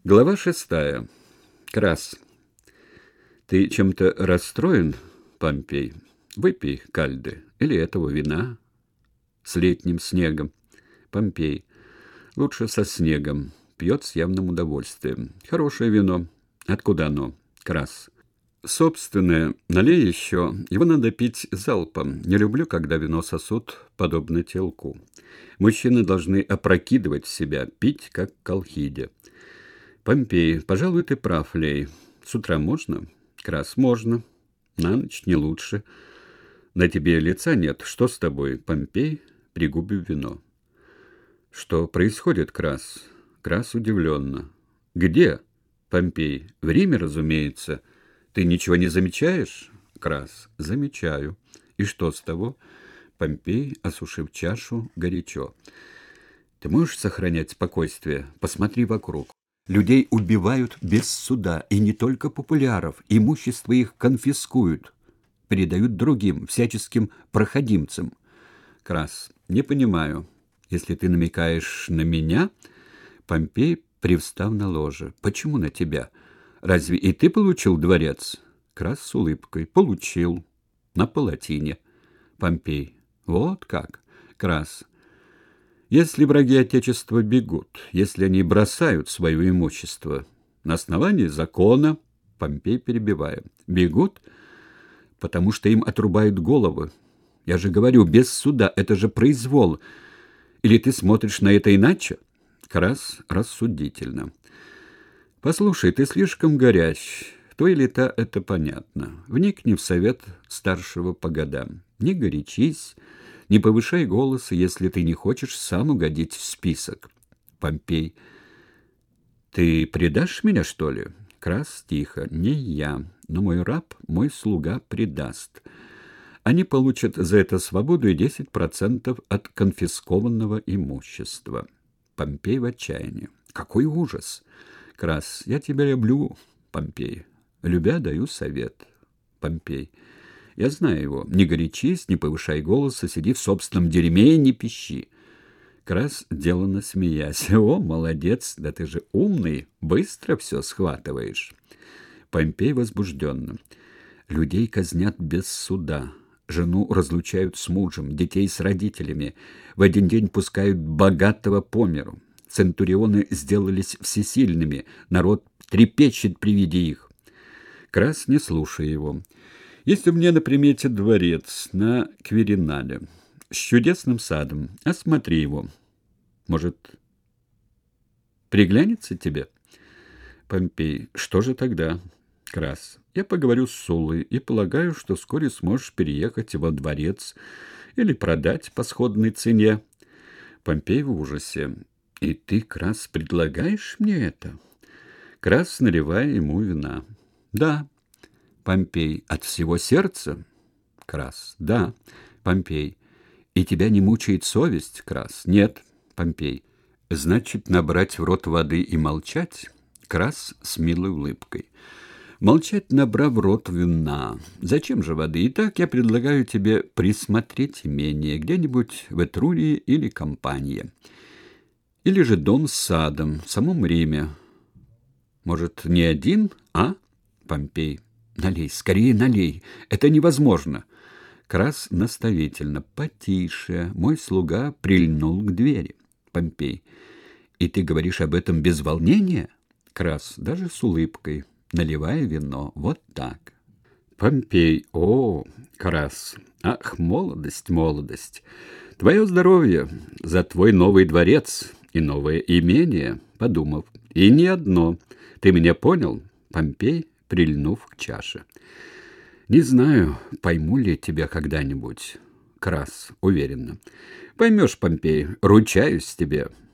Глава 6. Крас. Ты чем-то расстроен, Помпей? Выпей кальды или этого вина с летним снегом. Помпей. Лучше со снегом. Пьет с явным удовольствием. Хорошее вино. Откуда оно? Крас. Собственное. Налей еще. Его надо пить залпом. Не люблю, когда вино сосут, подобно телку. Мужчины должны опрокидывать в себя, пить, как колхиде. Помпей, пожалуй, ты прав, Лей. С утра можно? Крас, можно. На ночь не лучше. На тебе лица нет. Что с тобой, Помпей? Пригубив вино. Что происходит, Крас? Крас удивленно. Где? Помпей. В Риме, разумеется. Ты ничего не замечаешь? Крас. Замечаю. И что с того? Помпей, осушив чашу, горячо. Ты можешь сохранять спокойствие? Посмотри вокруг. Людей убивают без суда, и не только популяров. Имущество их конфискуют, передают другим, всяческим проходимцам. Крас. Не понимаю. Если ты намекаешь на меня... Помпей, привстав на ложе. Почему на тебя? Разве и ты получил дворец? Крас с улыбкой. Получил. На палатине. Помпей. Вот как. Крас. Если враги Отечества бегут, если они бросают свое имущество, на основании закона, Помпей перебивая, бегут, потому что им отрубают головы. Я же говорю, без суда, это же произвол. Или ты смотришь на это иначе? Крас рассудительно. Послушай, ты слишком горяч. В твои лета это понятно. Вникни в совет старшего по годам. Не горячись, не повышай голоса, если ты не хочешь сам угодить в список. Помпей. Ты предашь меня, что ли? Крас тихо. Не я, но мой раб, мой слуга предаст. Они получат за это свободу и 10% от конфискованного имущества. Помпей в отчаянии. Какой ужас! Крас. Я тебя люблю, Помпей. Любя, даю совет. Помпей. Я знаю его. Не горячись, не повышай голоса, сиди в собственном дерьме и не пищи. Крас, деланно смеясь. О, молодец, да ты же умный, быстро все схватываешь. Помпей возбужденно. Людей казнят без суда. Жену разлучают с мужем, детей с родителями. В один день пускают богатого по миру. Центурионы сделались всесильными. Народ трепещет при виде их. Крас, не слушая его. Если мне на примете дворец на Квиринале с чудесным садом, осмотри его. Может, приглянется тебе? Помпей. Что же тогда? Крас. Я поговорю с Суллой и полагаю, что вскоре сможешь переехать во дворец или продать по сходной цене. Помпей в ужасе. И ты, Крас, предлагаешь мне это? Крас, наливая ему вина. Да. Помпей. От всего сердца? Крас. Да. Помпей. И тебя не мучает совесть, Крас? Нет. Помпей. Значит, набрать в рот воды и молчать? Крас с милой улыбкой. Молчать, набрав в рот вина. Зачем же воды? Итак, я предлагаю тебе присмотреть имение где-нибудь в Этрурии или Кампании. Или же дом с садом в самом Риме. Может, не один, а? Помпей. Налей, скорее налей. Это невозможно. Крас наставительно. Потише. Мой слуга прильнул к двери. Помпей. И ты говоришь об этом без волнения? Крас, даже с улыбкой, наливая вино. Вот так. Помпей. О, Крас. Ах, молодость, молодость. Твое здоровье за твой новый дворец и новое имение, подумав. И не одно. Ты меня понял? Помпей, прильнув к чаше. Не знаю, пойму ли тебя когда-нибудь. Крас, уверенно. Поймешь, Помпей, ручаюсь тебе.